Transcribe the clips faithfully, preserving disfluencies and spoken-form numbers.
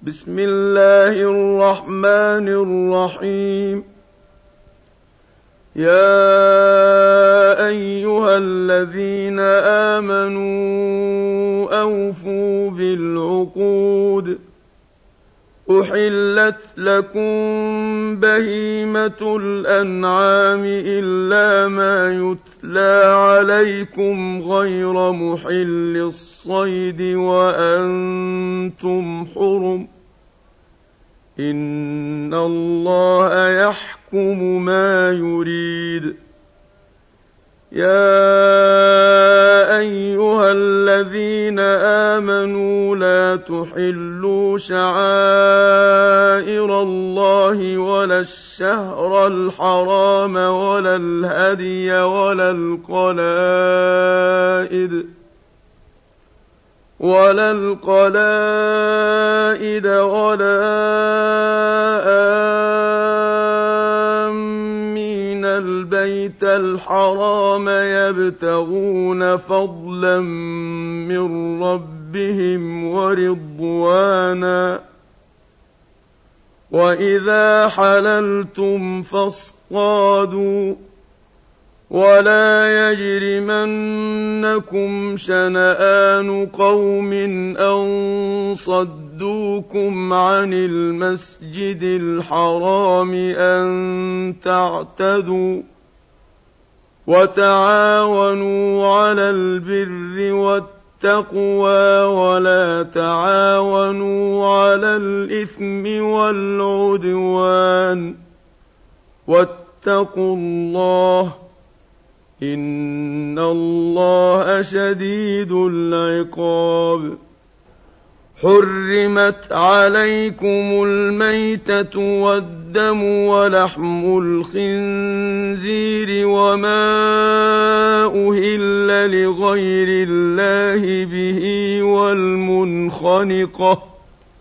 بسم الله الرحمن الرحيم. يا أيها الذين آمنوا أوفوا بالعقود. أحلت لكم بهيمة الأنعام إلا ما يتلى عليكم غير محل الصيد وأنتم حرم. إن الله يحكم ما يريد. يا أيها الذين آمنوا لا تحلوا شعائر الله ولا الشهر الحرام ولا الهدي ولا القلائد ولا القلائد ولا آمين البيت الحرام يبتغون فضلا من ربهم ورضوانا. وإذا حللتم فاصطادوا ولا يجرمنكم شنآن قوم أن صدوكم عن المسجد الحرام أن تعتدوا. وتعاونوا على البر والتقوى ولا تعاونوا على الإثم والعدوان. واتقوا الله إن الله شديد العقاب. حرمت عليكم الميتة والدم ولحم الخنزير وما أهل لغير الله به والمنخنقة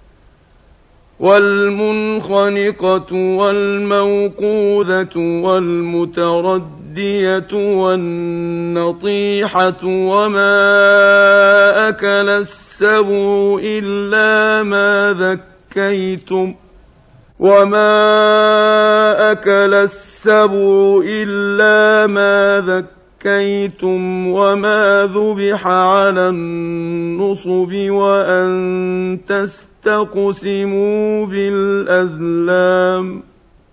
والمنخنقة والموقوذة والمتردية والنطيحة وما أكل السبع إلا ما ذكيتم وما أكل السبع إلا ما ذكيتم وما ذبح على النصب وأن تستقسموا بالأزلام.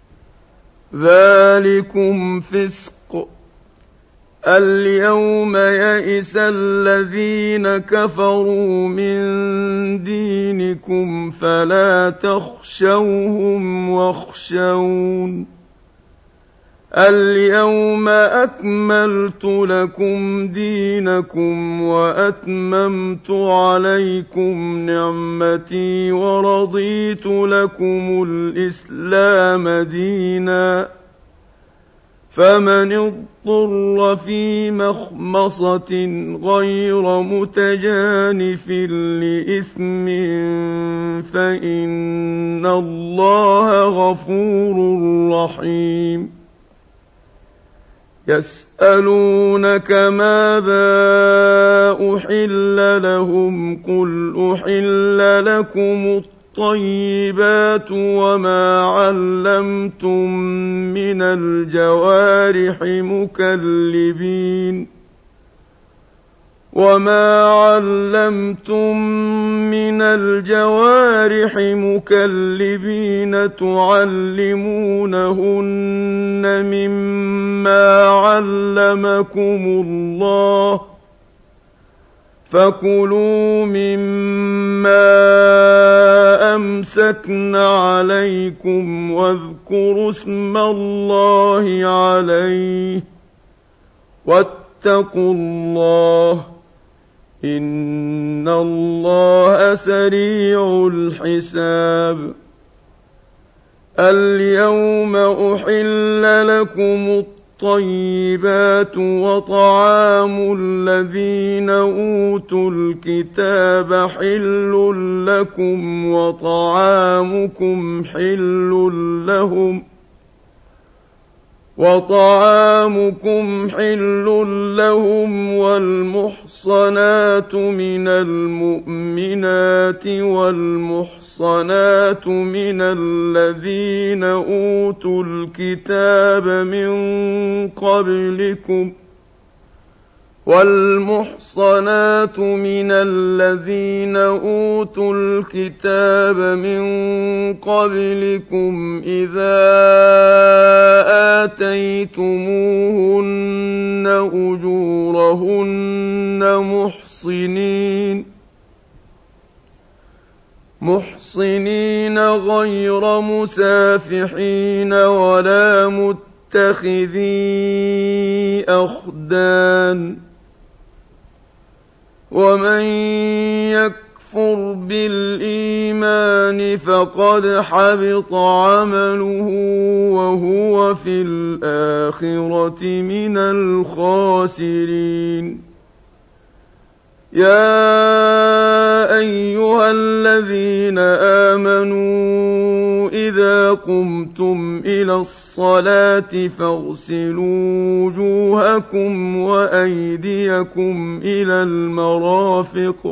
ذلكم فسق. اليوم يئس الذين كفروا من دينكم فلا تخشوهم واخشون. اليوم أكملت لكم دينكم وأتممت عليكم نعمتي ورضيت لكم الإسلام دينا. فمن اضطر في مخمصة غير متجانف لإثم فإن الله غفور رحيم. يسألونك ماذا أحل لهم قل أحل لكم الطيبات وما علمتم من الجوارح مكلبين وما علمتم من الجوارح مكلبين تعلمونهن مما علمكم الله فكلوا مما أمسكن عليكم واذكروا اسم الله عليه واتقوا الله إن الله سريع الحساب. اليوم أحل لكم الطيبات وطعام الذين أوتوا الكتاب حل لكم وطعامكم حل لهم وطعامكم حل لهم والمحصنات من المؤمنات والمحصنات من الذين أوتوا الكتاب من قبلكم والمحصنات من الذين أوتوا الكتاب من قبلكم إذا آتيتموهن أجورهن محصنين محصنين غير مسافحين ولا متخذي أخدان ومن يكفر بالإيمان فقد حبط عمله وهو في الآخرة من الخاسرين يا أيها الذين آمنوا إذا قمتم إلى الصلاة فاغسلوا وجوهكم وأيديكم إلى المرافق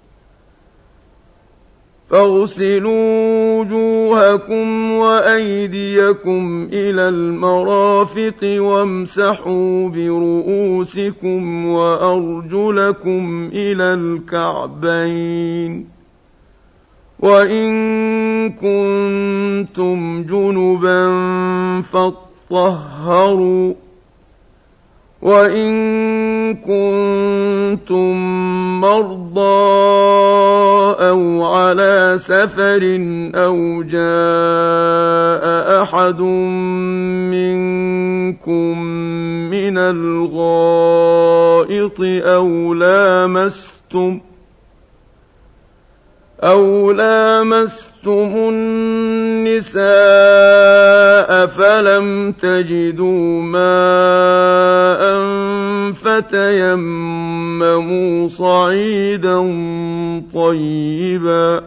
فاغسلوا وجوهكم وأيديكم إلى المرافق وامسحوا برؤوسكم وأرجلكم إلى الكعبين وإن كنتم جنبا فاطهروا وإن كنتم مرضى أو على سفر أو جاء أحد منكم من الغائط أو لامستم أو لامستم النساء فلم تجدوا ماء فتيمموا صعيدا طيبا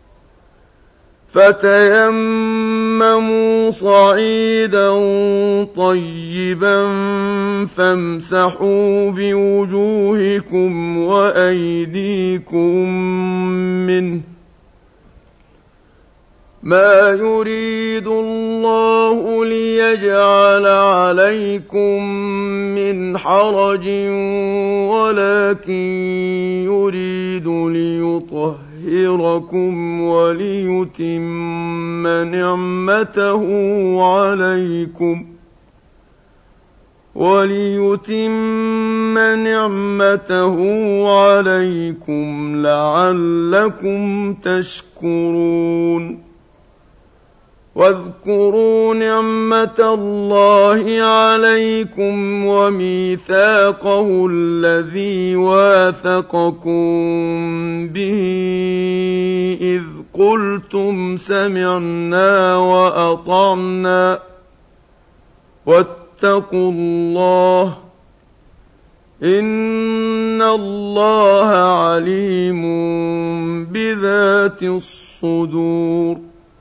فتيمموا صعيدا طيبا فامسحوا بوجوهكم وأيديكم منه ما يريد الله ليجعل عليكم من حرج ولكن يريد ليطهركم وليتم نعمته عليكم وليتم نعمته عليكم لعلكم تشكرون واذكروا نعمة الله عليكم وميثاقه الذي واثقكم به إذ قلتم سمعنا وأطعنا واتقوا الله إن الله عليم بذات الصدور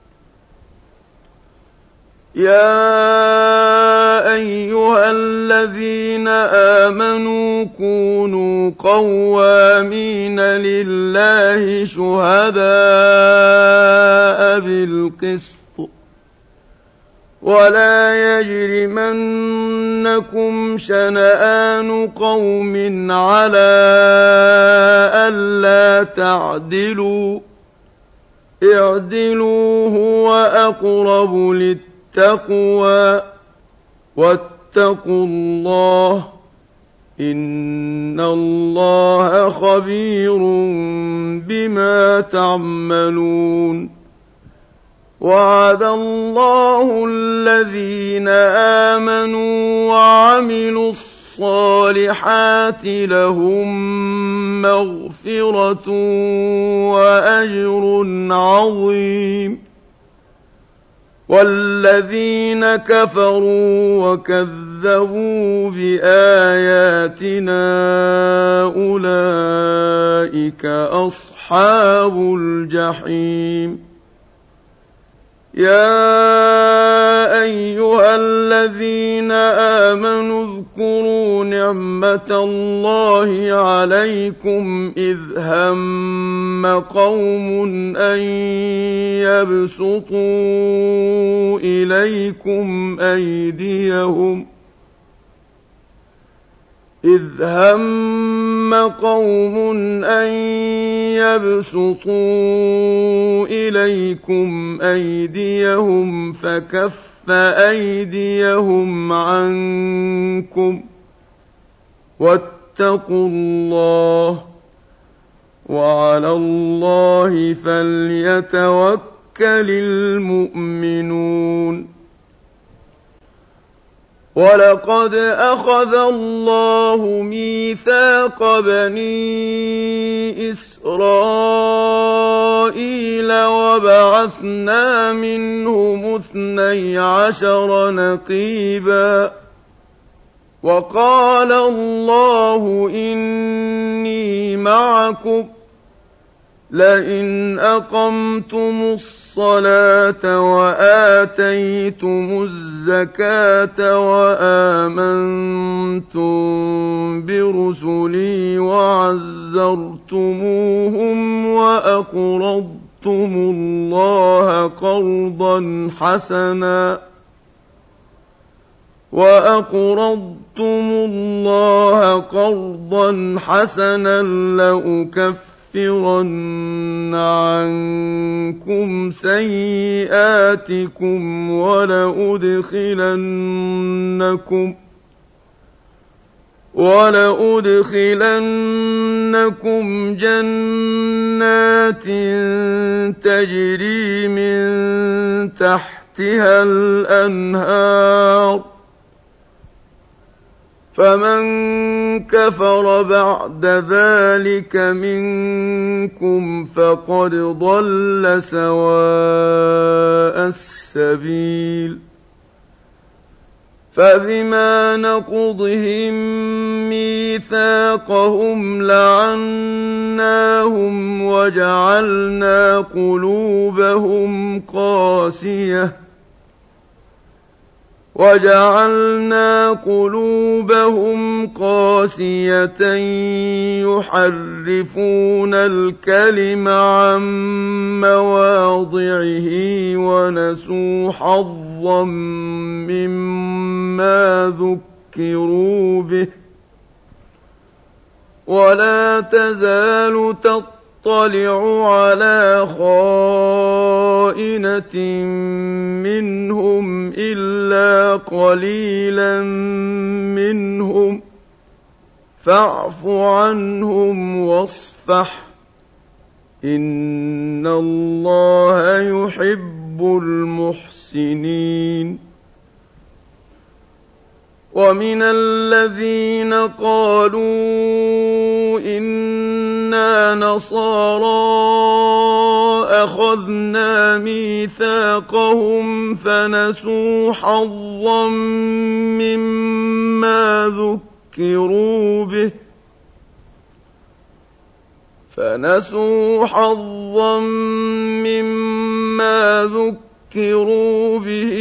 يا أيها الذين آمنوا كونوا قوامين لله شهداء بالقسط ولا يجرمنكم شنآن قوم على ألا تعدلوا اعدلوا هو أقرب للتقوى واتقوا الله إن الله خبير بما تعملون وعد الله الذين آمنوا وعملوا الصالحات لهم مغفرة وأجر عظيم والذين كفروا وكذبوا بآياتنا أولئك أصحاب الجحيم يا أيها الذين آمنوا اذكروا نعمة الله عليكم إذ هم قوم أن يبسطوا إليكم أيديهم إذ هم قوم أن يبسطوا إليكم أيديهم فكف أيديهم عنكم واتقوا الله وعلى الله فليتوكل المؤمنون ولقد أخذ الله ميثاق بني إسرائيل وبعثنا منهم اثني عشر نقيبا وقال الله إني معكم لئن أقمتم الصلاة وآتيتم الزكاة وآمنتم برسلي وعزرتموهم وأقرضتم الله قرضا حسنا وأقرضتم الله قرضا حسنا لأكفر لأكفرن عنكم سيئاتكم ولأدخلنكم ولأدخلنكم جنات تجري من تحتها الأنهار فمن كفر بعد ذلك منكم فقد ضل سواء السبيل فبما نقضهم ميثاقهم لعناهم وجعلنا قلوبهم قاسية وجعلنا قلوبهم قاسية يحرفون الكلم عن مواضعه ونسوا حظا مما ذكروا به ولا تزال تطلع على خائنة منهم إلا قليلا منهم فاعف عنهم واصفح إن الله يحب المحسنين ومن الذين قالوا إنا نصارى أخذنا ميثاقهم فنسوا حظا مما ذكروا به فنسوا حظا مما ذكروا به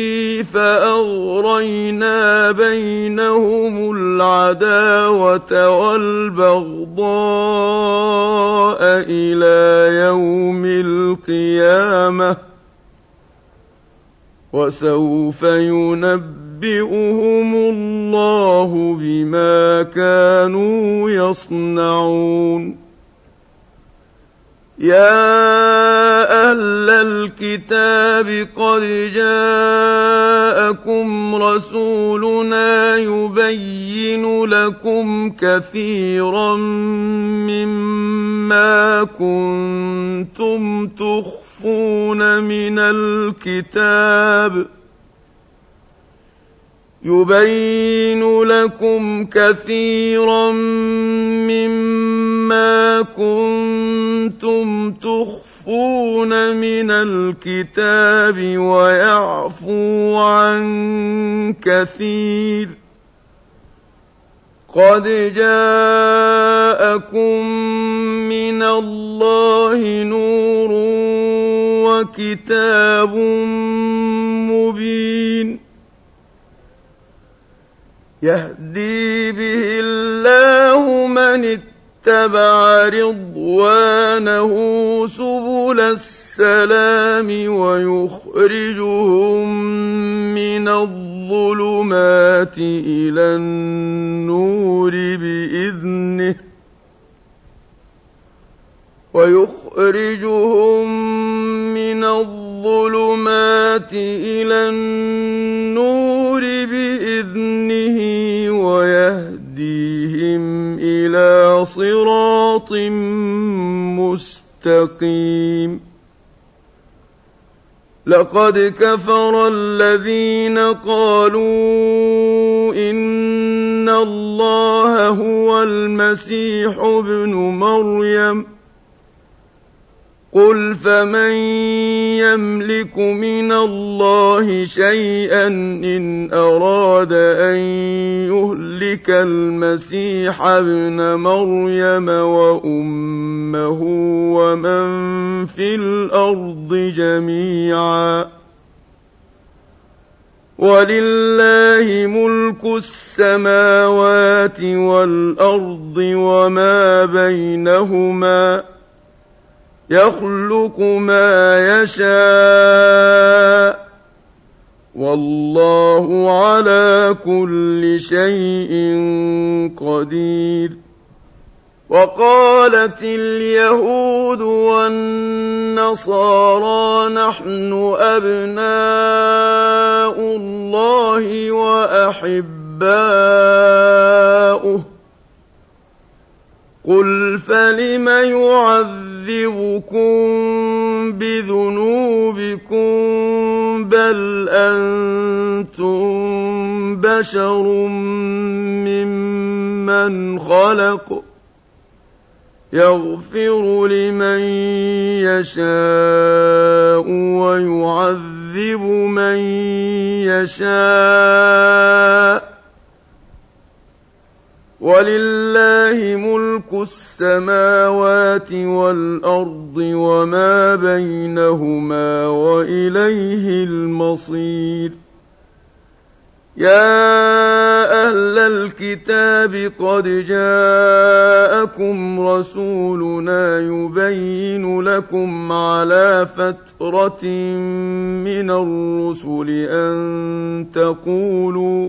فأغرينا بينهم العداوة والبغضاء إلى يوم القيامة وسوف ينبئهم الله بما كانوا يصنعون يا أهل الكتاب قد جاءكم رسولنا يبين لكم كثيرا مما كنتم تخفون من الكتاب يبين لكم كثيرا مما كنتم تخفون من الكتاب ويعفو عن كثير قد جاءكم من الله نور وكتاب مبين يهدي به الله من اتبع رضوانه سبل السلام ويخرجهم من الظلمات إلى النور بإذنه ويخرجهم من الظلمات إلى النور بإذنه ويهديهم إلى صراط مستقيم لقد كفر الذين قالوا إن الله هو المسيح ابن مريم قل فمن يملك من الله شيئا إن أراد أن يهلك المسيح ابن مريم وأمه ومن في الأرض جميعا ولله ملك السماوات والأرض وما بينهما يخلق ما يشاء والله على كل شيء قدير وقالت اليهود والنصارى نحن أبناء الله وأحباؤه قل فلم يعذبكم بذنوبكم بل أنتم بشر ممن خلق يغفر لمن يشاء ويعذب من يشاء ولله ملك السماوات والأرض وما بينهما وإليه المصير يا أهل الكتاب قد جاءكم رسولنا يبين لكم على فترة من الرسل أن تقولوا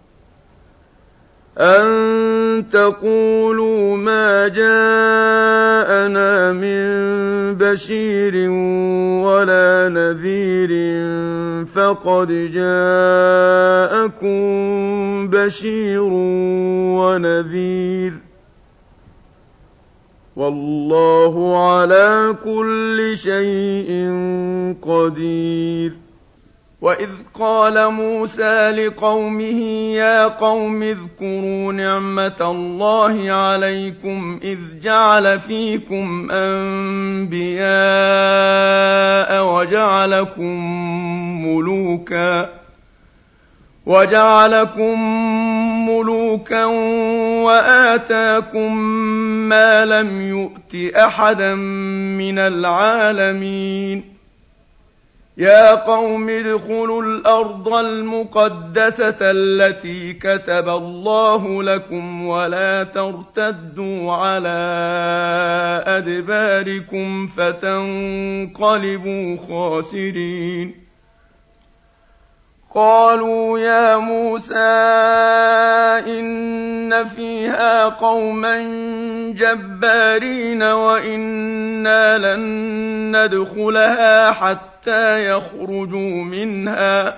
أن تقولوا ما جاءنا من بشير ولا نذير فقد جاءكم بشير ونذير والله على كل شيء قدير وإذ قال موسى لقومه يا قوم اذكروا نعمة الله عليكم إذ جعل فيكم أنبياء وجعلكم ملوكا وجعلكم ملوكا وآتاكم ما لم يؤت أحدا من العالمين يا قوم ادخلوا الأرض المقدسة التي كتب الله لكم ولا ترتدوا على أدباركم فتنقلبوا خاسرين قالوا يا موسى إن فيها قوما جبارين وإنا لن ندخلها حتى يخرجوا منها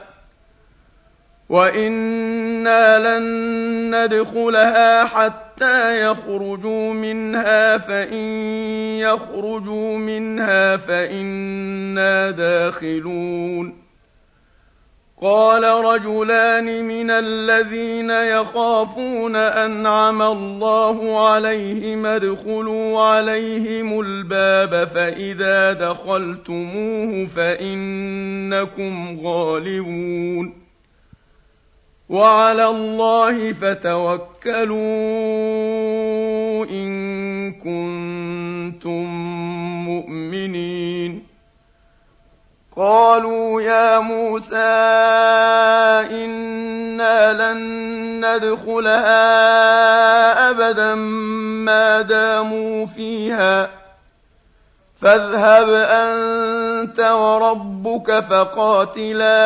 وإنا لن ندخلها حتى يخرجوا منها فإن يخرجوا منها فإنا داخلون قال رجلان من الذين يخافون أنعم الله عليهم ادخلوا عليهم الباب فإذا دخلتموه فإنكم غالبون وعلى الله فتوكلوا إن كنتم مؤمنين قالوا يا موسى إنا لن ندخلها أبدا ما داموا فيها فاذهب أنت وربك فقاتلا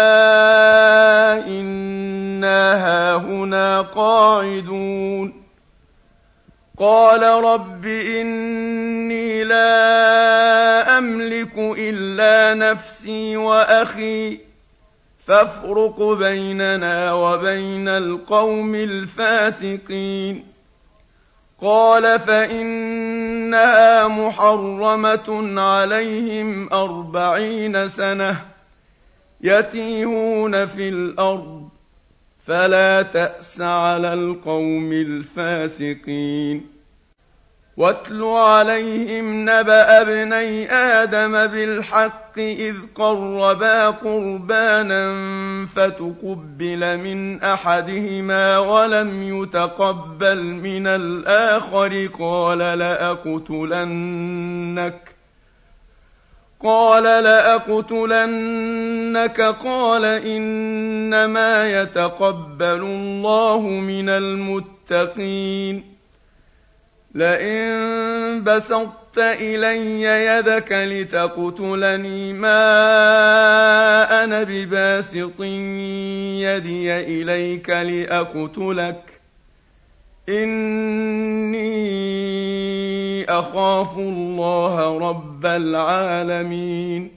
إنا هاهنا قاعدون قال رب إني لا أملك إلا نفسي وأخي فافرق بيننا وبين القوم الفاسقين قال فإنها محرمة عليهم أربعين سنة يتيهون في الأرض فلا تأس على القوم الفاسقين واتل عليهم نبأ ابني آدم بالحق إذ قربا قربانا فتقبل من أحدهما ولم يتقبل من الآخر قال لأقتلنك قال لأقتلنك قال إنما يتقبل الله من المتقين لئن بسطت إلي يدك لتقتلني ما أنا بباسط يدي إليك لأقتلك إني أخاف الله رب العالمين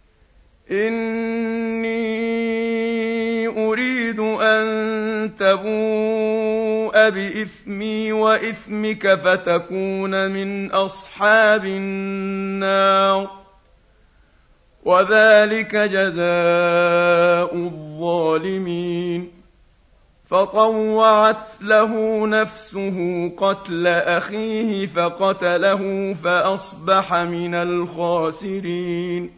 إني أريد أن تبوء بإثمي وإثمك فتكون من أصحاب النار وذلك جزاء الظالمين فطوعت له نفسه قتل أخيه فقتله فأصبح من الخاسرين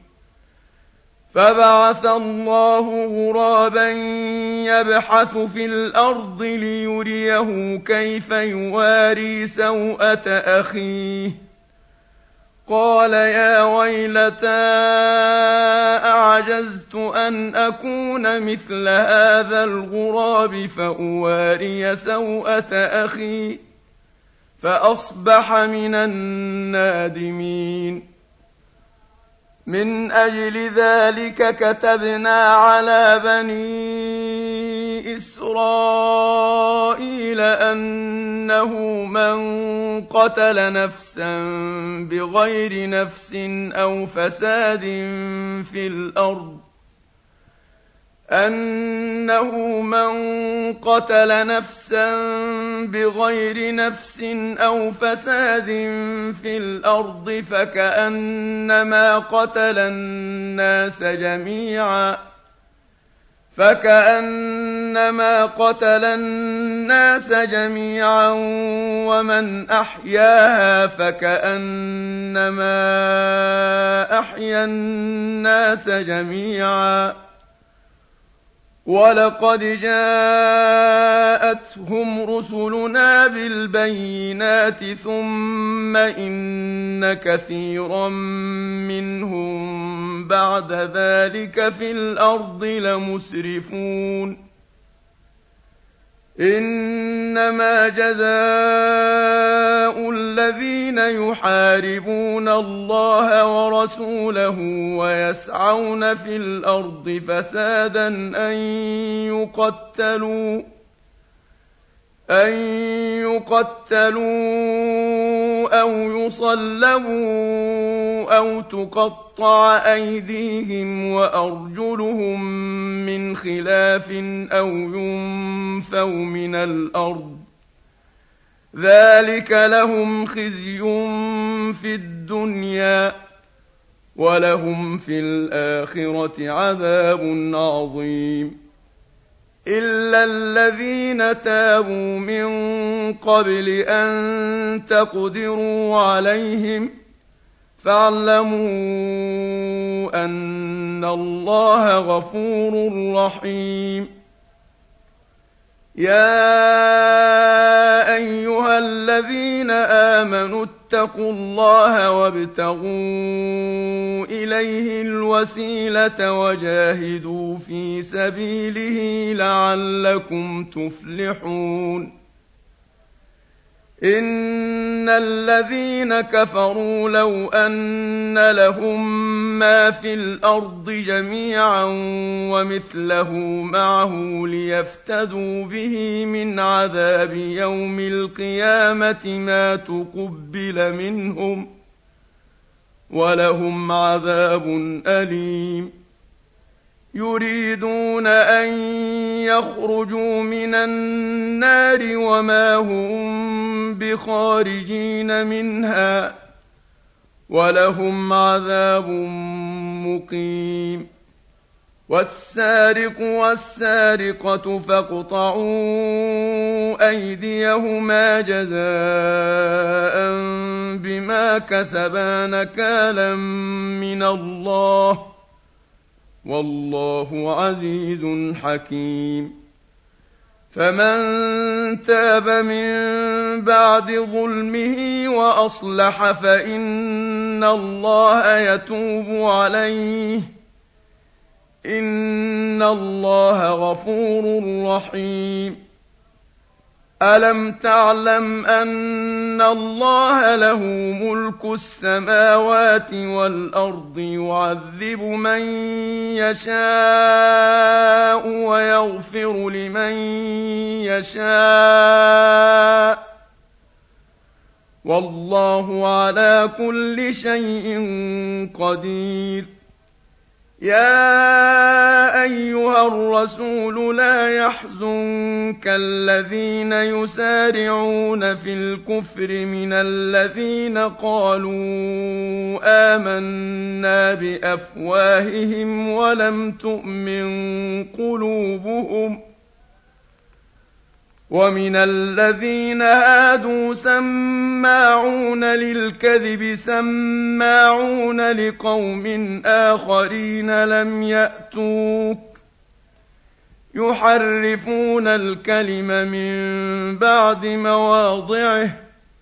فبعث الله غرابا يبحث في الأرض ليريه كيف يواري سوءة أخيه قال يا ويلتى أعجزت أن أكون مثل هذا الغراب فأواري سوءة أخي فأصبح من النادمين من أجل ذلك كتبنا على بني إسرائيل أنه من قتل نفسا بغير نفس أو فساد في الأرض أنه من قتل نفسا بغير نفس أو فساد في الأرض فكأنما قتل الناس جميعا فكأنما قتل الناس جميعا ومن أحياها فكأنما أحيا الناس جميعا ولقد جاءتهم رسلنا بالبينات ثم إن كثيرا منهم بعد ذلك في الأرض لمسرفون إنما جزاء الذين يحاربون الله ورسوله ويسعون في الأرض فسادا أن يقتلوا أن يقتلوا أو يصلبوا أو تقطع أيديهم وأرجلهم من خلاف أو ينفوا من الأرض ذلك لهم خزي في الدنيا ولهم في الآخرة عذاب عظيم إلا الذين تابوا من قبل أن تقدروا عليهم فاعلموا أن الله غفور رحيم يا أيها الذين آمنوا اتقوا الله وابتغوا إليه الوسيلة وجاهدوا في سبيله لعلكم تفلحون إن الذين كفروا لو أن لهم ما في الأرض جميعا ومثله معه ليفتدوا به من عذاب يوم القيامة ما تقبل منهم ولهم عذاب أليم يريدون أن يخرجوا من النار وما هم بخارجين منها ولهم عذاب مقيم والسارق والسارقة فاقطعوا أيديهما جزاء بما كسبا نكالا من الله والله عزيز حكيم فمن تاب من بعد ظلمه وأصلح فإن الله يتوب عليه إن الله غفور رحيم ألم تعلم أن الله له ملك السماوات والأرض يعذب من يشاء ويغفر لمن يشاء والله على كل شيء قدير يا أيها الرسول لا يحزنك الذين يسارعون في الكفر من الذين قالوا آمنا بأفواههم ولم تؤمن قلوبهم ومن الذين هادوا سماعون للكذب سماعون لقوم آخرين لم يأتوك يحرفون الكلم من بعد مواضعه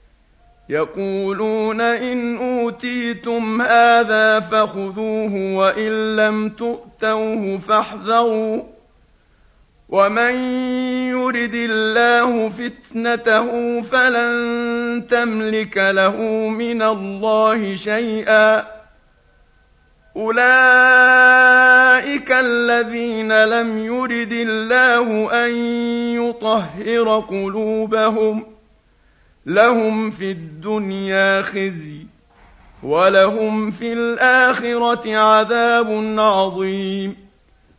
يقولون إن أوتيتم هذا فخذوه وإن لم تؤتوه فاحذروا ومن يرد الله فتنته فلن تملك له من الله شيئا أولئك الذين لم يرد الله أن يطهر قلوبهم لهم في الدنيا خزي ولهم في الآخرة عذاب عظيم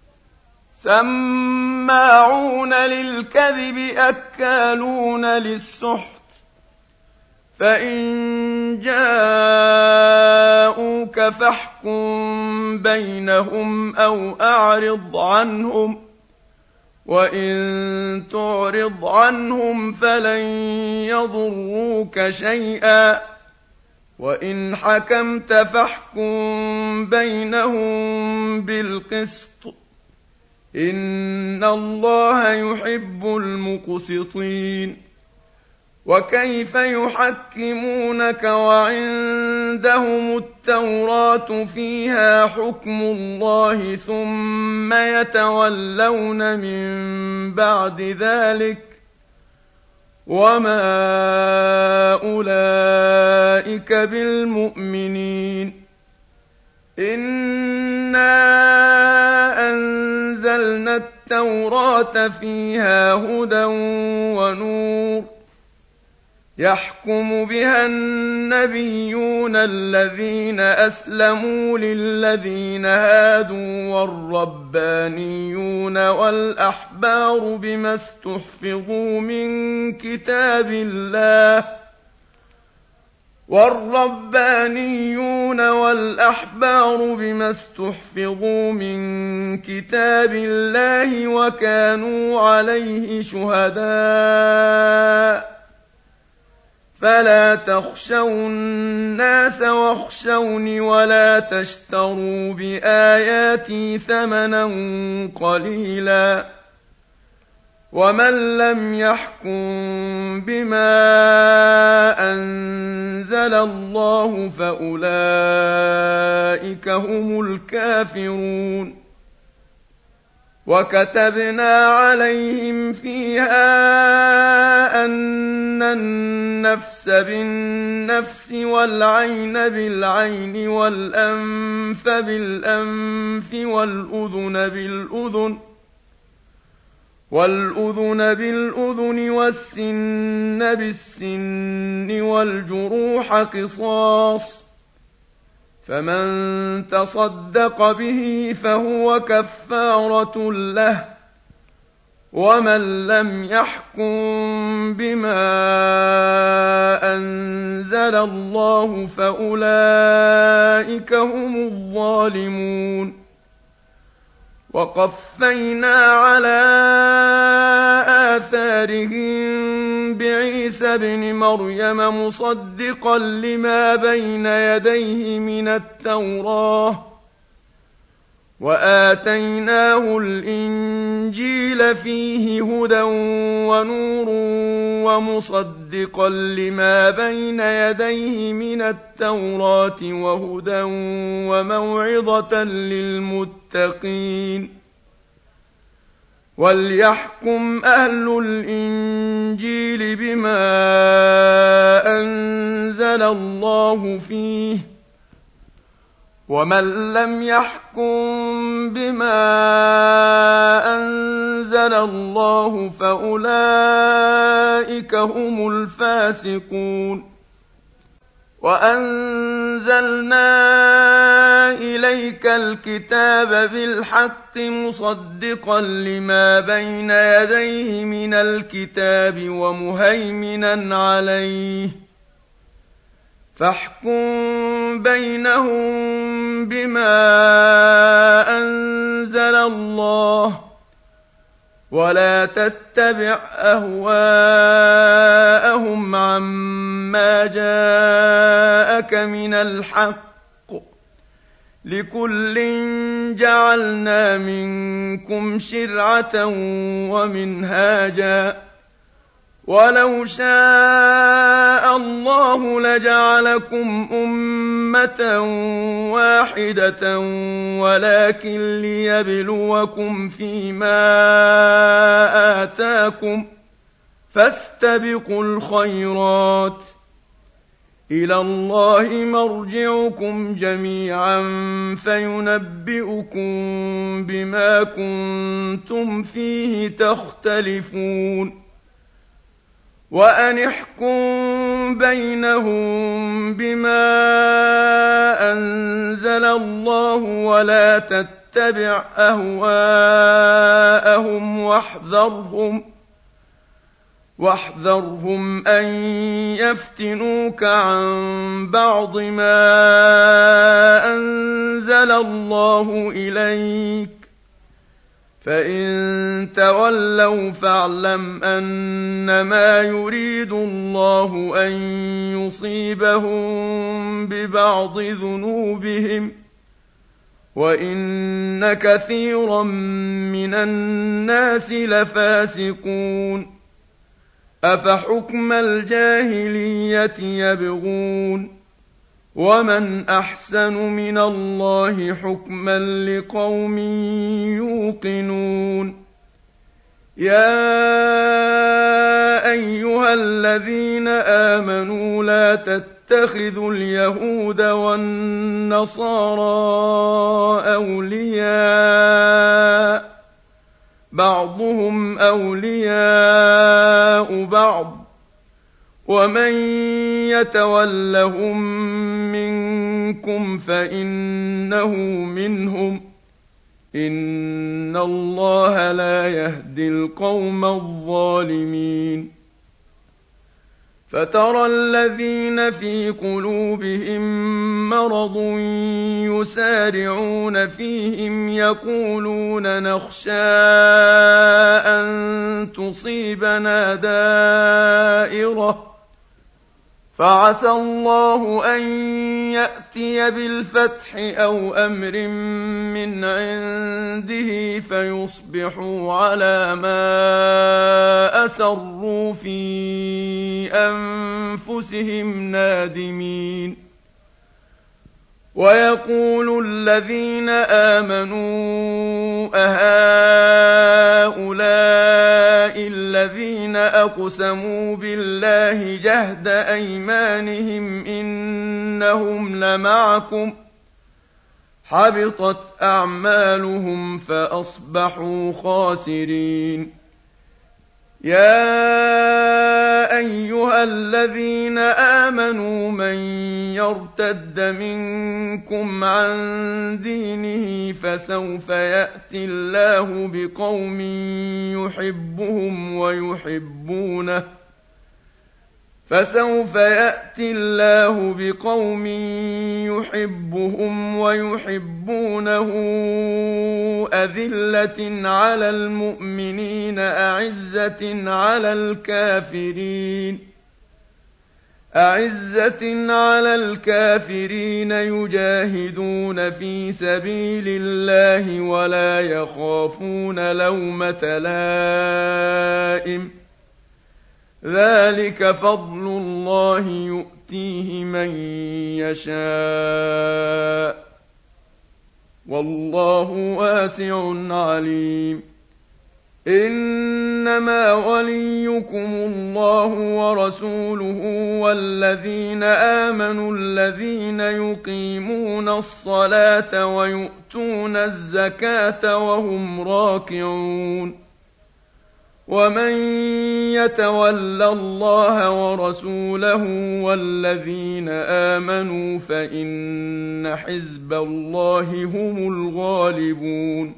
سماعون للكذب أكالون للسحت فإن جاءوك فاحكم بينهم أو أعرض عنهم وإن تعرض عنهم فلن يضروك شيئا وإن حكمت فاحكم بينهم بالقسط إن الله يحب المقسطين وكيف يحكمونك وعندهم التوراة فيها حكم الله ثم يتولون من بعد ذلك وما أولئك بالمؤمنين إنا أنزلنا التوراة فيها هدى ونور يحكم بها النبيون الذين أسلموا للذين هادوا والربانيون والأحبار بما استحفظوا من كتاب الله والربانيون والأحبار بما استحفظوا من كتاب الله وكانوا عليه شهداء فلا تخشوا الناس واخشوني ولا تشتروا بآياتي ثمنا قليلا ومن لم يحكم بما أنزل الله فأولئك هم الكافرون وكتبنا عليهم فيها أن النفس بالنفس والعين بالعين والأنف بالأنف والأذن بالأذن والأذن بالأذن والسن بالسن والجروح قصاص فمن تصدق به فهو كفارة له ومن لم يحكم بما أنزل الله فأولئك هم الظالمون وقفينا على آثارهم بعيسى ابن مريم مصدقا لما بين يديه من التوراة وآتيناه الإنجيل فيه هدى ونور ومصدقا لما بين يديه من التوراة وهدى وموعظة للمتقين وليحكم أهل الإنجيل بما أنزل الله فيه ومن لم يحكم بما أنزل الله فأولئك هم الفاسقون وأنزلنا إليك الكتاب بالحق مصدقا لما بين يديه من الكتاب ومهيمنا عليه فاحكم بينهم بما أنزل الله ولا تتبع أهواءهم عما جاءك من الحق لكل جعلنا منكم شرعة ومنهاجا ولو شاء الله لجعلكم أمة واحدة ولكن ليبلوكم فيما آتاكم فاستبقوا الخيرات إلى الله مرجعكم جميعا فينبئكم بما كنتم فيه تختلفون وأن احكم بينهم بما أنزل الله ولا تتبع أهواءهم واحذرهم واحذرهم أن يفتنوك عن بعض ما أنزل الله إليك فإن تولوا فاعلم أنما يريد الله أن يصيبهم ببعض ذنوبهم وإن كثيرا من الناس لفاسقون أفحكم الجاهلية يبغون ومن أحسن من الله حكما لقوم يوقنون يا أيها الذين آمنوا لا تتخذوا اليهود والنصارى أولياء بعضهم أولياء بعض ومن يتولهم منكم فإنه منهم إن الله لا يهدي القوم الظالمين فترى الذين في قلوبهم مرض يسارعون فيهم يقولون نخشى أن تصيبنا دائرة فعسى الله أن يأتي بالفتح أو أمر من عنده عنده فيصبحوا على ما أسروا في أنفسهم نادمين. ويقول الذين آمنوا أهؤلاء الذين أقسموا بالله جهد أيمانهم إنهم لمعكم حبطت أعمالهم فأصبحوا خاسرين. يا أيها الذين آمنوا من يرتد منكم عن دينه فسوف يأتي الله بقوم يحبهم ويحبونه فسوف يأتي الله بقوم يحبهم ويحبونه أذلة على المؤمنين أعزة على الكافرين أعزة على الكافرين يجاهدون في سبيل الله ولا يخافون لومة لائم ذلك فضل الله يؤتيه من يشاء والله واسع عليم. إنما وليكم الله ورسوله والذين آمنوا الذين يقيمون الصلاة ويؤتون الزكاة وهم راكعون. ومن يتول الله ورسوله والذين آمنوا فإن حزب الله هم الغالبون.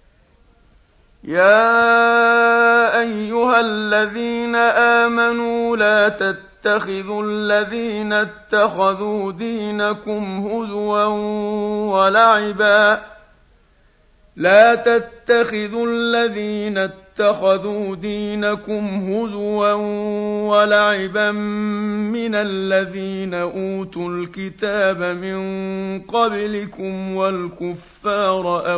يا أيها الذين آمنوا لا تتخذوا الذين اتخذوا دينكم هزوا ولعبا لا تتخذوا الذين اتخذوا دينكم هزوا ولعبا من الذين أوتوا الكتاب من قبلكم والكفار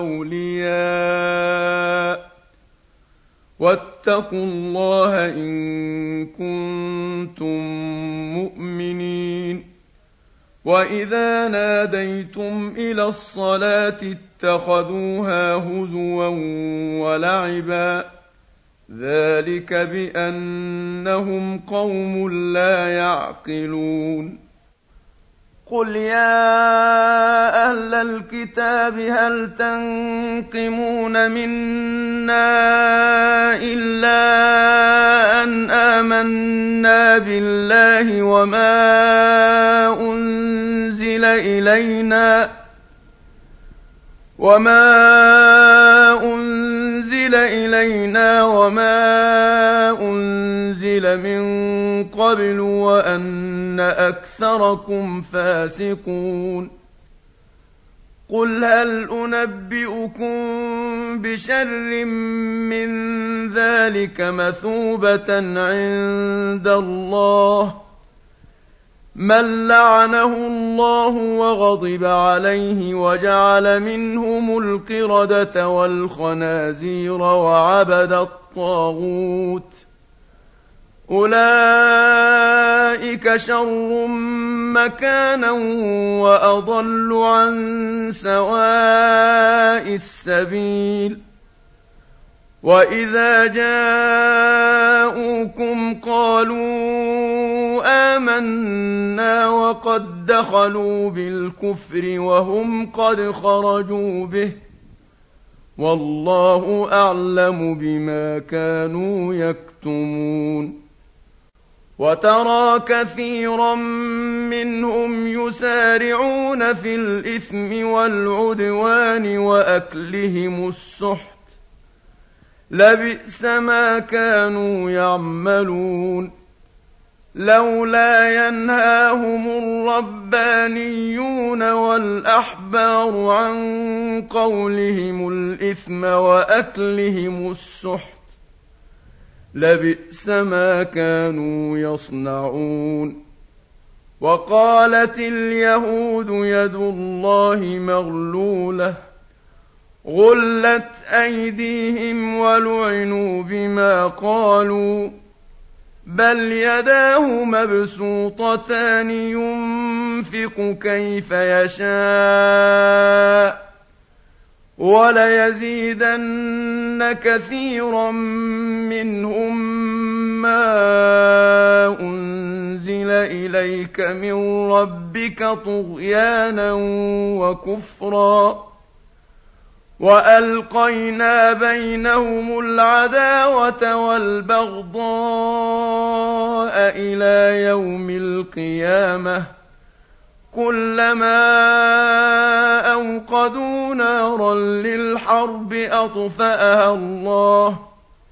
أولياء واتقوا الله إن كنتم مؤمنين. وإذا ناديتم إلى الصلاة اتخذوها هزوا ولعبا ذلك بأنهم قوم لا يعقلون. قل يا أهل الكتاب هل تنقمون منا إلا أن آمنا بالله وما أنزل إلينا وما أنزل إلينا وما أنزل من قبل وأن أكثركم فاسقون. قل هل أنبئكم بشر من ذلك مثوبة عند الله من لعنه الله وغضب عليه وجعل منهم القردة والخنازير وعبد الطاغوت أولئك شر مكانا وأضل عن سواء السبيل. وإذا جاءوكم قالوا آمنا وقد دخلوا بالكفر وهم قد خرجوا به والله أعلم بما كانوا يكتمون. وترى كثيرا منهم يسارعون في الإثم والعدوان وأكلهم السحت لبئس ما كانوا يعملون. لولا ينهاهم الربانيون والأحبار عن قولهم الإثم وأكلهم السحت لبئس ما كانوا يصنعون. وقالت اليهود يد الله مغلولة غلت أيديهم ولعنوا بما قالوا بل يداه مبسوطتان ينفق كيف يشاء وليزيدن كثيرا منهم ما أنزل إليك من ربك طغيانا وكفرا وألقينا بينهم العداوة والبغضاء إلى يوم القيامة كلما أوقدوا نارا للحرب أطفأها الله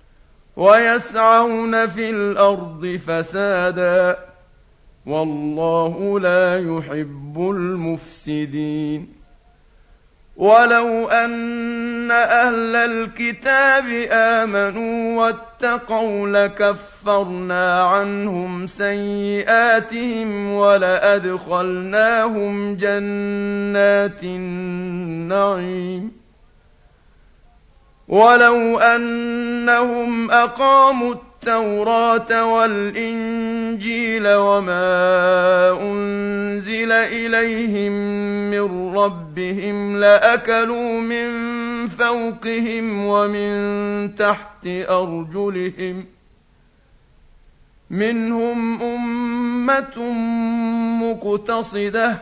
ويسعون في الأرض فسادا والله لا يحب المفسدين ولو أن أهل الكتاب آمنوا واتقوا لكفرنا عنهم سيئاتهم ولأدخلناهم جنات النعيم ولو أنهم أقاموا التوراة والإنجيل وما أنزل إليهم من ربهم لأكلوا من فوقهم ومن تحت أرجلهم منهم أمة مقتصدة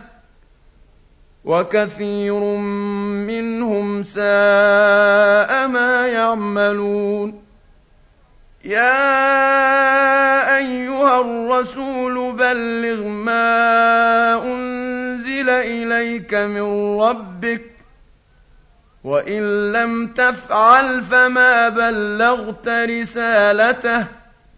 وكثير منهم ساء ما يعملون يا أيها الرسول بلغ ما أنزل إليك من ربك وإن لم تفعل فما بلغت رسالته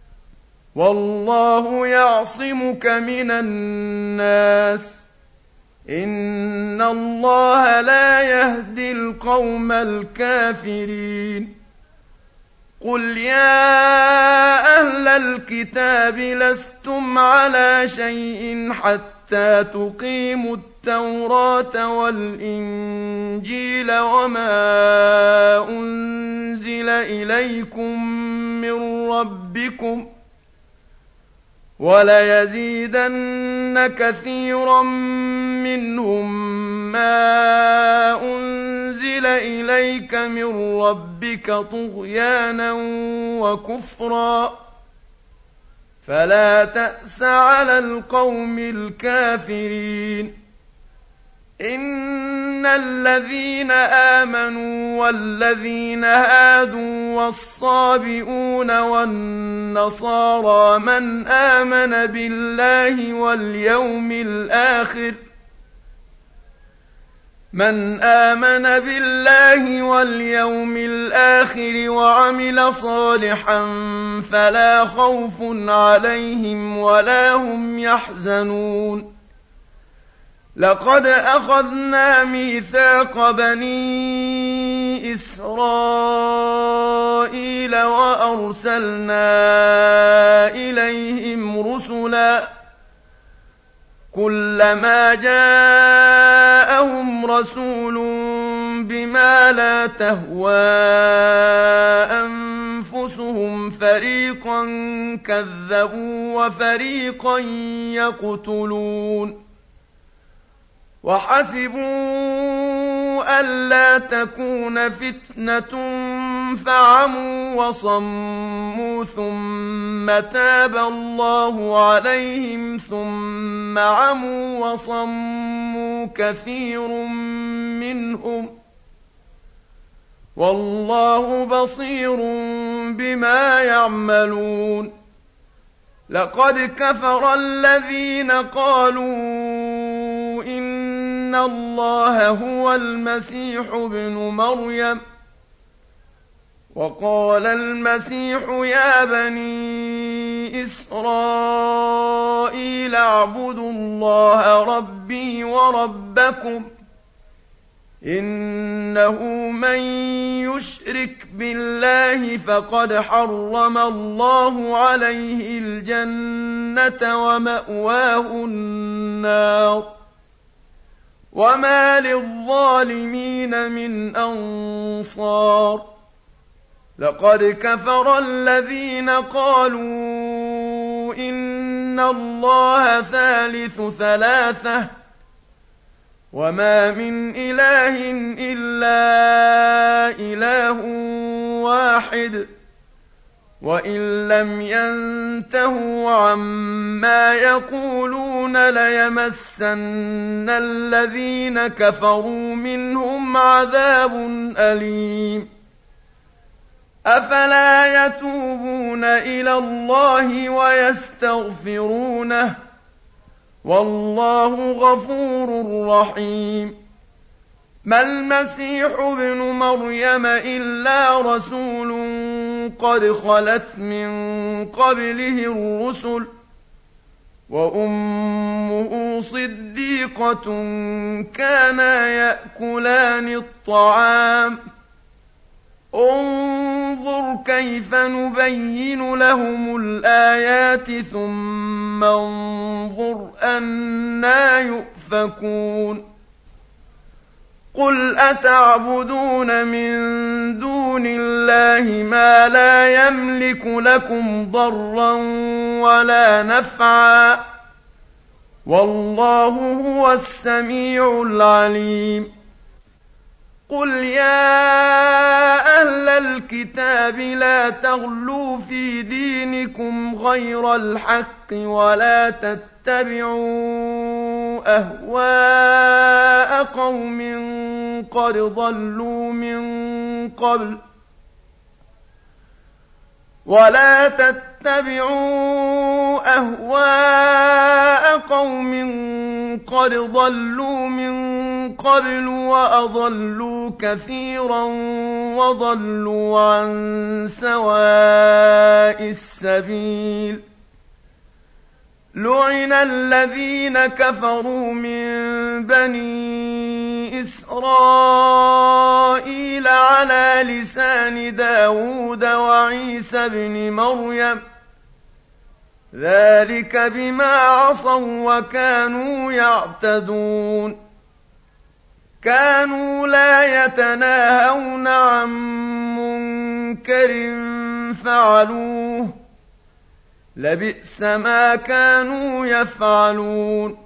والله يعصمك من الناس إن الله لا يهدي القوم الكافرين قل يا أهل الكتاب لستم على شيء حتى تقيموا التوراة والإنجيل وما أنزل إليكم من ربكم وليزيدن كثيرا منهم ما أنزل إليك من ربك طغيانا وكفرا فلا تأس على القوم الكافرين إن الذين آمنوا والذين هادوا والصابئون والنصارى من آمن بالله واليوم الآخر من آمن بالله واليوم الآخر وعمل صالحا فلا خوف عليهم ولا هم يحزنون لقد أخذنا ميثاق بني إسرائيل وأرسلنا إليهم رسلا كلما جاءهم رسول بما لا تهوى أنفسهم فريقا كذبوا وفريقا يقتلون وحسبوا ألا تكون فتنة فعموا وصموا ثم تاب الله عليهم ثم عموا وصموا كثير منهم والله بصير بما يعملون لقد كفر الذين قالوا إن الله هو المسيح ابن مريم وقال المسيح يا بني إسرائيل اعبدوا الله ربي وربكم إنه من يشرك بالله فقد حرم الله عليه الجنة ومأواه النار وما للظالمين من أنصار لقد كفر الذين قالوا إن الله ثالث ثلاثة وما من إله إلا إله واحد وإن لم ينتهوا عما يقولون ليمسن الذين كفروا منهم عذاب أليم أفلا يتوبون إلى الله ويستغفرونه والله غفور رحيم ما المسيح ابن مريم إلا رسول قد خلت من قبله الرسل وأمه صديقة كانا يأكلان الطعام انظر كيف نبين لهم الآيات ثم انظر أنى يؤفكون قل أتعبدون من دون الله ما لا يملك لكم ضرا ولا نفعا والله هو السميع العليم قل يا أهل الكتاب لا تغلوا في دينكم غير الحق ولا تتبعوا أهواء قوم قد ضلوا من قبل ولا تتبعوا أهواء قوم قد ضلوا من قبل وأضلوا كثيرا وضلوا عن سواء السبيل لعن الذين كفروا من بني إسرائيل على لسان داود وعيسى بن مريم ذلك بما عصوا وكانوا يعتدون كانوا لا يتناهون عن منكر فعلوه لبئس ما كانوا يفعلون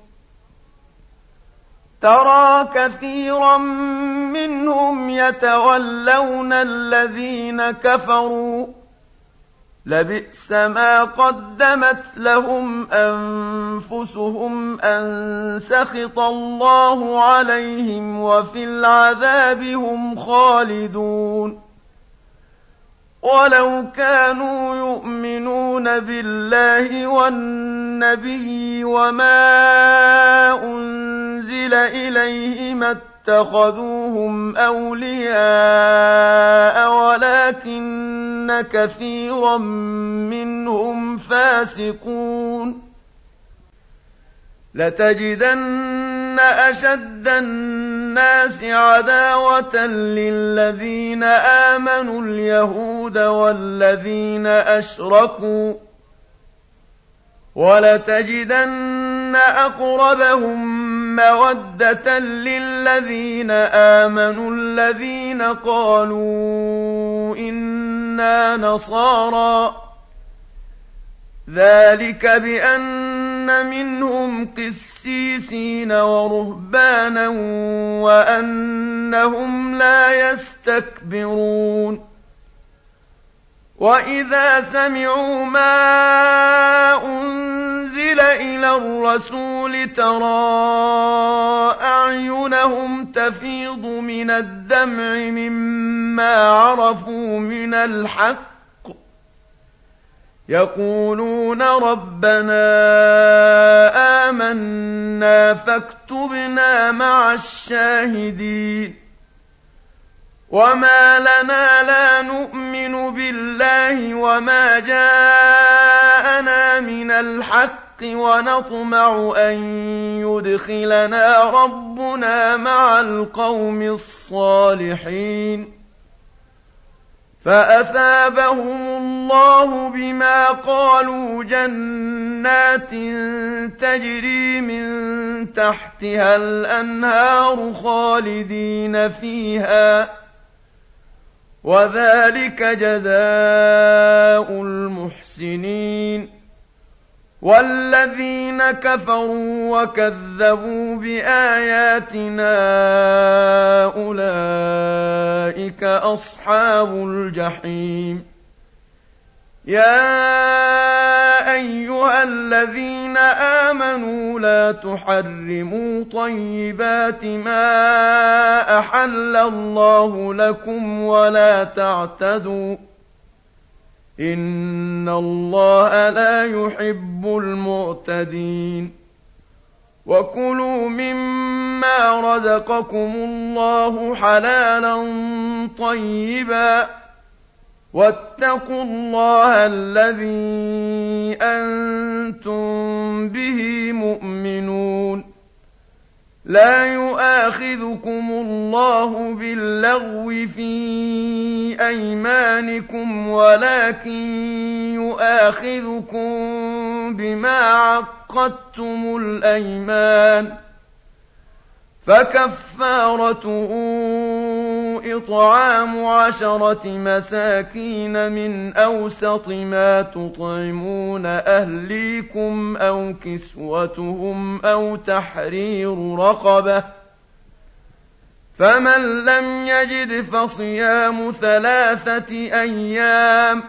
ترى كثيرا منهم يتولون الذين كفروا لبئس ما قدمت لهم أنفسهم أن سخط الله عليهم وفي العذاب هم خالدون ولو كانوا يؤمنون بالله والنبي وما أنزل إليه ما اتخذوهم أولياء ولكن كثيرا منهم فاسقون لتجدن أشد الناس عداوة للذين آمنوا اليهود والذين أشركوا ولتجدن أقربهم مودة للذين آمنوا الذين قالوا إنا نصارى ذلك بأن منهم قسيسين ورهبانا وأنهم لا يستكبرون وإذا سمعوا ما أنزل إلى الرسول ترى أعينهم تفيض من الدمع مما عرفوا من الحق يقولون ربنا آمنا فاكتبنا مع الشاهدين وما لنا لا نؤمن بالله وما جاءنا من الحق ونطمع أن يدخلنا ربنا مع القوم الصالحين فأثابهم الله بما قالوا جنات تجري من تحتها الأنهار خالدين فيها، وذلك جزاء المحسنين. والذين كفروا وكذبوا بآياتنا أولئك أصحاب الجحيم. يا أيها الذين آمنوا لا تحرموا طيبات ما أحل الله لكم ولا تعتدوا، إن الله لا يحب المعتدين. وكلوا مما رزقكم الله حلالا طيبا، واتقوا الله الذي أنتم به مؤمنون. لا يؤاخذكم الله باللغو في أيمانكم، ولكن يؤاخذكم بما عقدتم الأيمان، فكفارته إطعام عشرة مساكين من أوسط ما تطعمون أهليكم أو كسوتهم أو تحرير رقبة، فمن لم يجد فصيام ثلاثة أيام،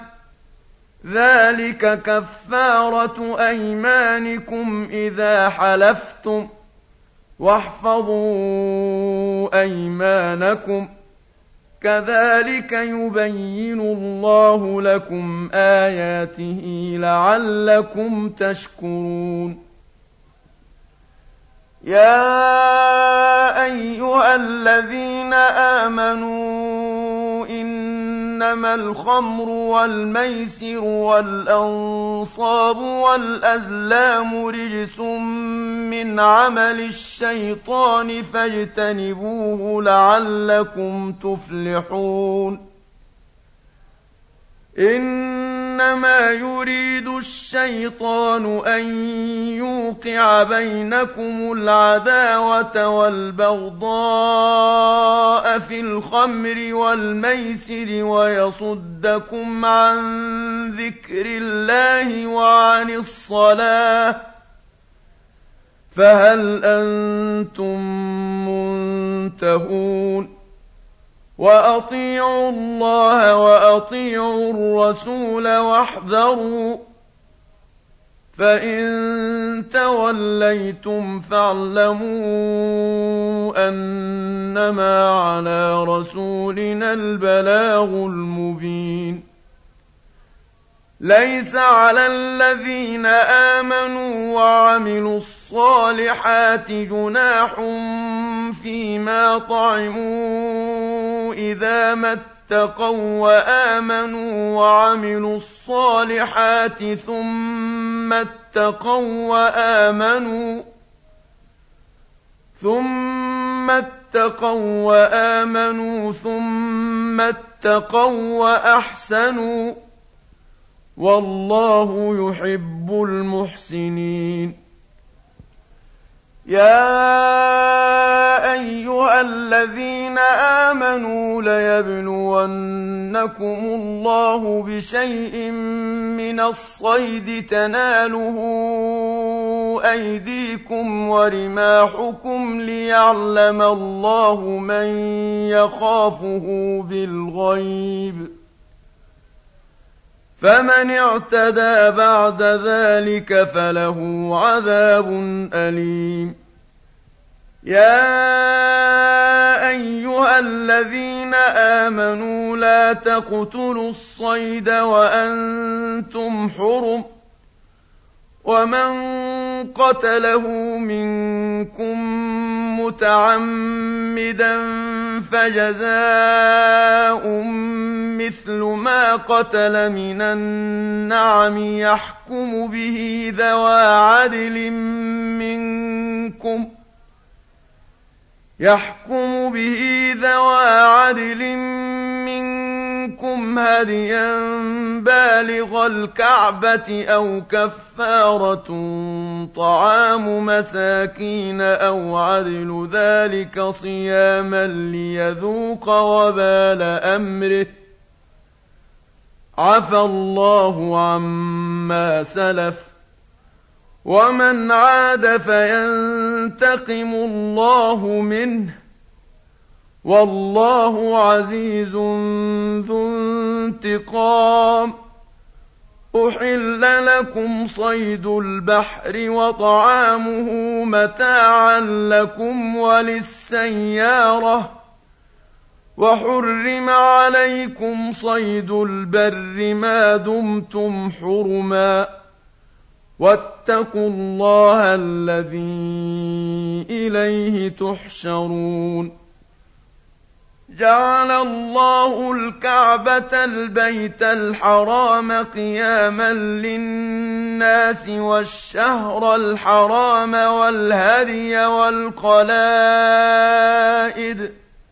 ذلك كفارة أيمانكم إذا حلفتم، واحفظوا أيمانكم، كذلك يبين الله لكم آياته لعلكم تشكرون. يا أيها الذين آمنوا إنما الخمر والميسر والأنصاب والأزلام رجس من عمل الشيطان فاجتنبوه لعلكم تفلحون. إنما يريد الشيطان أن يوقع بينكم العداوة والبغضاء في الخمر والميسر ويصدكم عن ذكر الله وعن الصلاة، فهل أنتم منتهون؟ وأطيعوا الله وأطيعوا الرسول واحذروا، فإن توليتم فاعلموا أنما على رسولنا البلاغ المبين. ليس على الذين آمنوا وعملوا الصالحات جناح فيما طعموا إذا ما اتقوا وآمنوا وعملوا الصالحات ثم اتقوا وآمنوا ثم اتقوا وآمنوا ثم اتقوا وأحسنوا، والله يحب المحسنين. يا أيها الذين آمنوا ليبلونكم الله بشيء من الصيد تناله أيديكم ورماحكم ليعلم الله من يخافه بالغيب، فمن اعتدى بعد ذلك فله عذاب أليم. يا أيها الذين آمنوا لا تقتلوا الصيد وأنتم حرم، ومن قتله منكم متعمدا فجزاء مثل ما قتل من النعم يحكم به ذوى عدل منكم يحكم به ذوى عدل منكم لكم هديا بالغ الكعبة أو كفارة طعام مساكين أو عدل ذلك صياما ليذوق وبال أمره عفى الله عما سلف ومن عاد فينتقم الله منه والله عزيز ذو انتقام. أحل لكم صيد البحر وطعامه متاعا لكم وللسيارة وحرم عليكم صيد البر ما دمتم حرما واتقوا الله الذي إليه تحشرون. جعل الله الكعبة البيت الحرام قياما للناس والشهر الحرام والهدي والقلائد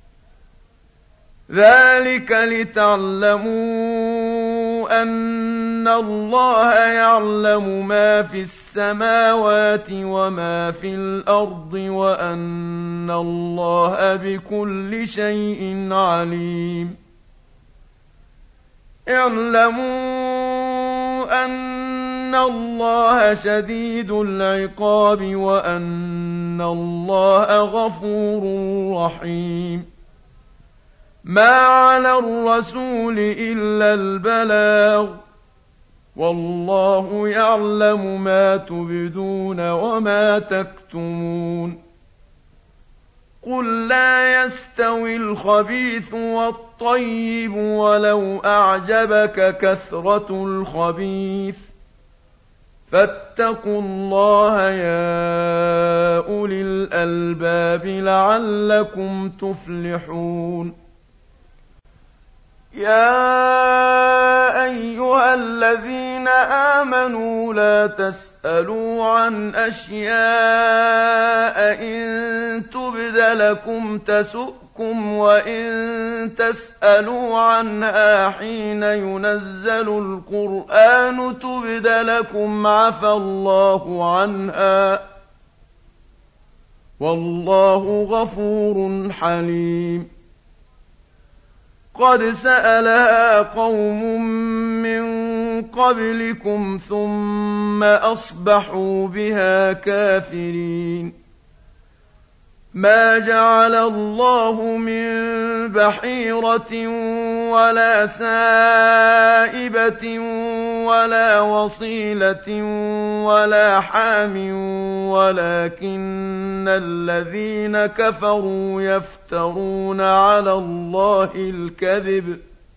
ذلك لتعلموا أن الله يعلم ما في السماوات وما في الأرض وأن الله بكل شيء عليم. اعلموا أن الله شديد العقاب وأن الله غفور رحيم. ما على الرسول إلا البلاغ والله يعلم ما تبدون وما تكتمون. قل لا يستوي الخبيث والطيب ولو أعجبك كثرة الخبيث فاتقوا الله يا أولي الألباب لعلكم تفلحون. يا أيها الذين آمنوا لا تسألوا عن أشياء إن تبد لكم تسؤكم وإن تسألوا عنها حين ينزل القرآن تبد لكم عفى الله عنها والله غفور حليم. قد سألها قوم من قبلكم ثم أصبحوا بها كافرين. ما جعل الله من بحيرة ولا سائبة ولا وصيلة ولا حام ولكن الذين كفروا يفترون على الله الكذب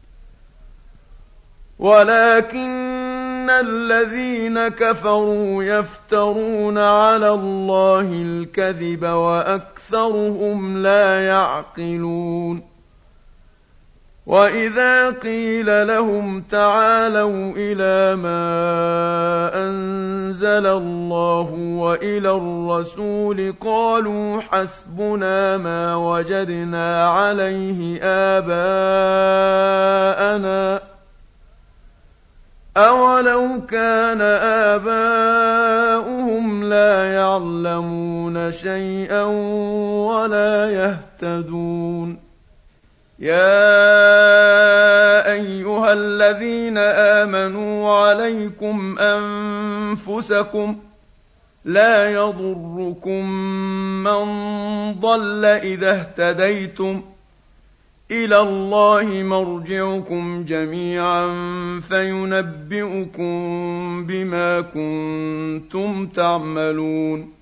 ولكن الذين كفروا يفترون على الله الكذب وأكثرهم لا يعقلون. وإذا قيل لهم تعالوا إلى ما أنزل الله وإلى الرسول قالوا حسبنا ما وجدنا عليه آباءنا أولو كان آباؤهم لا يعلمون شيئا ولا يهتدون. يا أيها الذين آمنوا عليكم أنفسكم لا يضركم من ضل إذا اهتديتم إلى الله مرجعكم جميعا فينبئكم بما كنتم تعملون.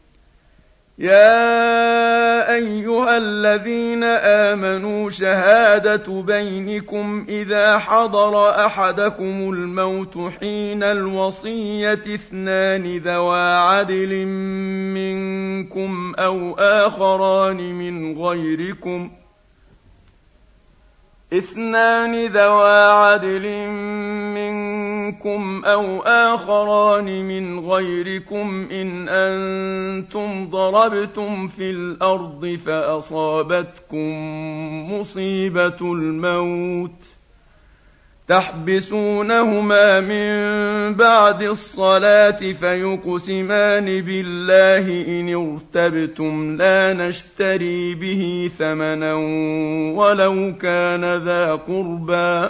يا أيها الذين آمنوا شهادة بينكم إذا حضر أحدكم الموت حين الوصية اثنان ذوى عدل منكم أو آخران من غيركم اثنان ذوى عدل منكم أو آخران من غيركم إن أنتم ضربتم في الأرض فأصابتكم مصيبة الموت تحبسونهما من بعد الصلاة فيقسمان بالله إن ارتبتم لا نشتري به ثمنا ولو كان ذا قربى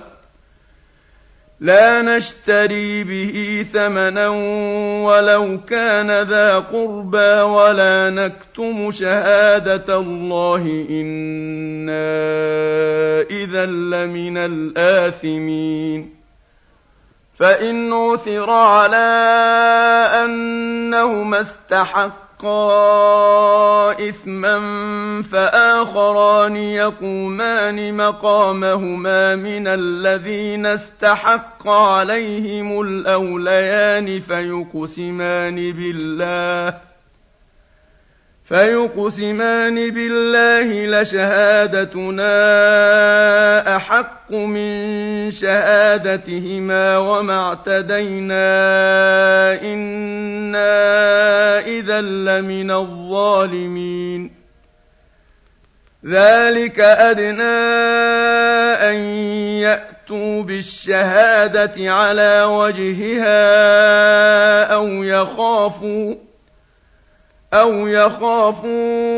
لا نشتري به ثمنا ولو كان ذا قربى ولا نكتم شهادة الله إنا إذا لمن الآثمين فإن عثر على أنهما استحقا إثما فآخران يقومان مقامهما من الذين استحق عليهم الأوليان فيقسمان بالله فيقسمان بالله لشهادتنا أحق من شهادتهما وما اعتدينا إنا إذا لمن الظالمين ذلك أدنى أن يأتوا بالشهادة على وجهها أو يخافوا أو يخافوا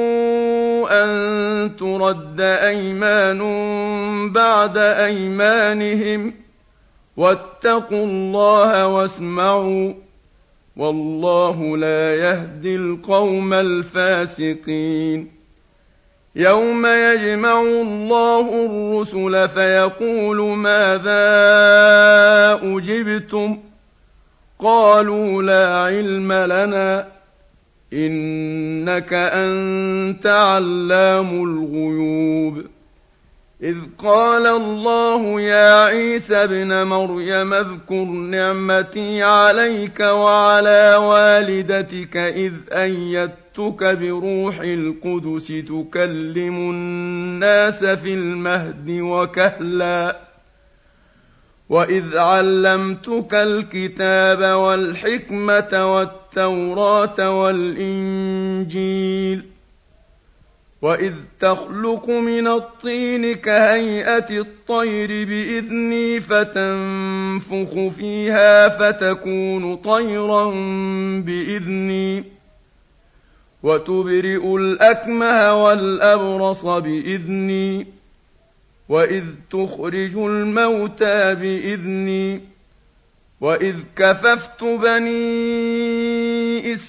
أن ترد أيمان بعد أيمانهم واتقوا الله واسمعوا والله لا يهدي القوم الفاسقين يوم يجمع الله الرسل فيقول ماذا أجبتم قالوا لا علم لنا إنك أنت علام الغيوب إذ قال الله يا عيسى ابن مريم اذكر نعمتي عليك وعلى والدتك إذ أيدتك بروح القدس تكلم الناس في المهد وكهلا وإذ علمتك الكتاب والحكمة والتوراة والإنجيل وإذ تخلق من الطين كهيئة الطير بإذني فتنفخ فيها فتكون طيرا بإذني وتبرئ الأكمه والأبرص بإذني وإذ تخرج الموتى بإذني وإذ كففت بني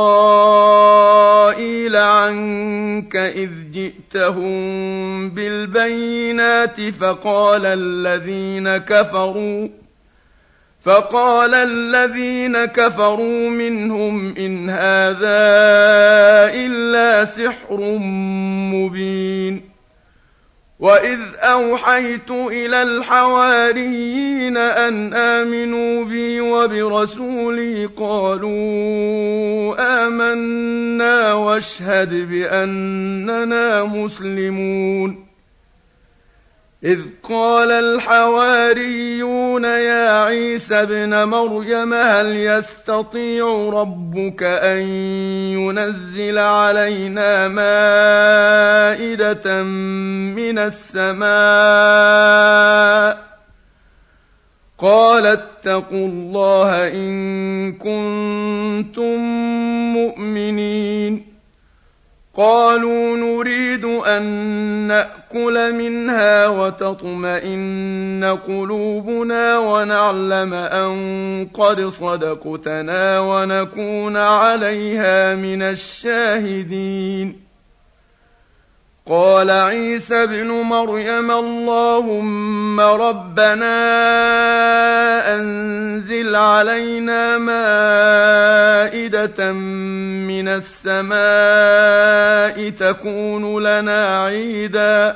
إسرائيل عنك إذ جئتهم بالبينات فقال الذين كفروا فقال الذين كفروا منهم إن هذا إلا سحر مبين وإذ أوحيت إلى الحواريين أن آمنوا بي وبرسولي قالوا آمنا واشهد بأننا مسلمون إذ قال الحواريون يا عيسى ابن مريم هل يستطيع ربك أن ينزل علينا مائدة من السماء قال اتقوا الله إن كنتم مؤمنين قالوا نريد أن نأكل منها وتطمئن قلوبنا ونعلم أن قد صدقتنا ونكون عليها من الشاهدين قال عيسى ابن مريم اللهم ربنا أنزل علينا مائدة من السماء تكون لنا عيدا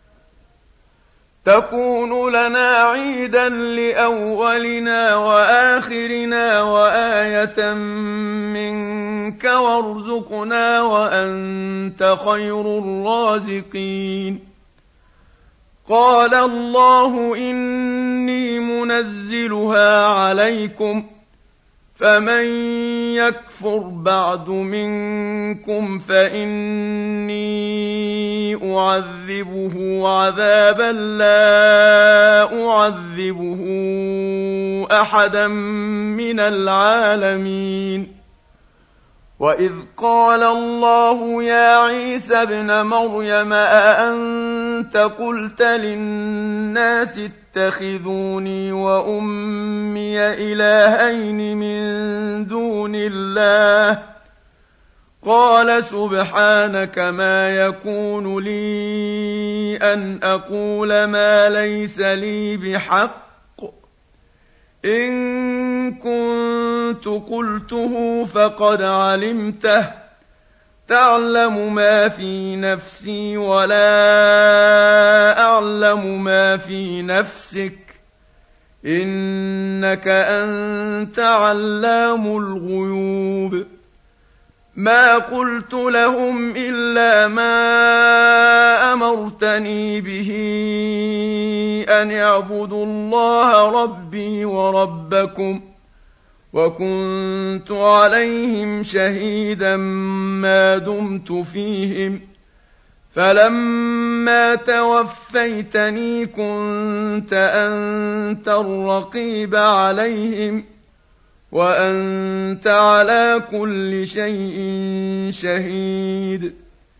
تكون لنا عيدا لأولنا وآخرنا وآية منك وارزقنا وأنت خير الرازقين قال الله إني منزلها عليكم فمن يكفر بعد منكم فإني أعذبه عذابا لا نعذبه أحدا من العالمين. وإذ قال الله يا عيسى ابن مريم أأنت قلت للناس اتخذوني وأمي إلهين من دون الله؟ قال سبحانك ما يكون لي أن أقول ما ليس لي بحق، إن كنت قلته فقد علمته، تعلم ما في نفسي ولا أعلم ما في نفسك، إنك أنت علام الغيوب. ما قلت لهم إلا ما أمرتني به أن اعبدوا الله ربي وربكم، وكنت عليهم شهيدا ما دمت فيهم، فلما توفيتني كنت أنت الرقيب عليهم، وأنت على كل شيء شهيد.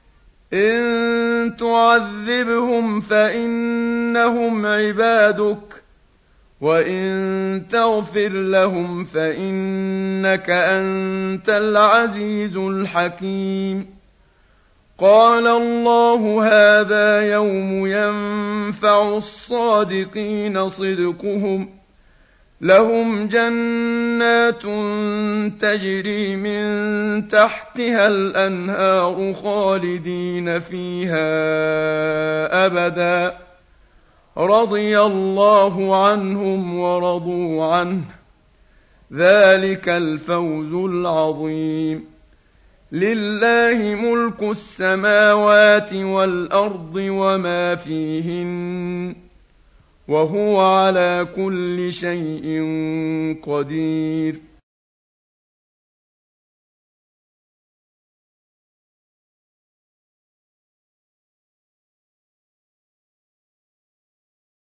إن تعذبهم فإنهم عبادك، وإن تغفر لهم فإنك أنت العزيز الحكيم. قال الله هذا يوم ينفع الصادقين صدقهم، لهم جنات تجري من تحتها الأنهار خالدين فيها أبدا، رضي الله عنهم ورضوا عنه، ذلك الفوز العظيم. لله ملك السماوات والأرض وما فيهن، وهو على كل شيء قدير.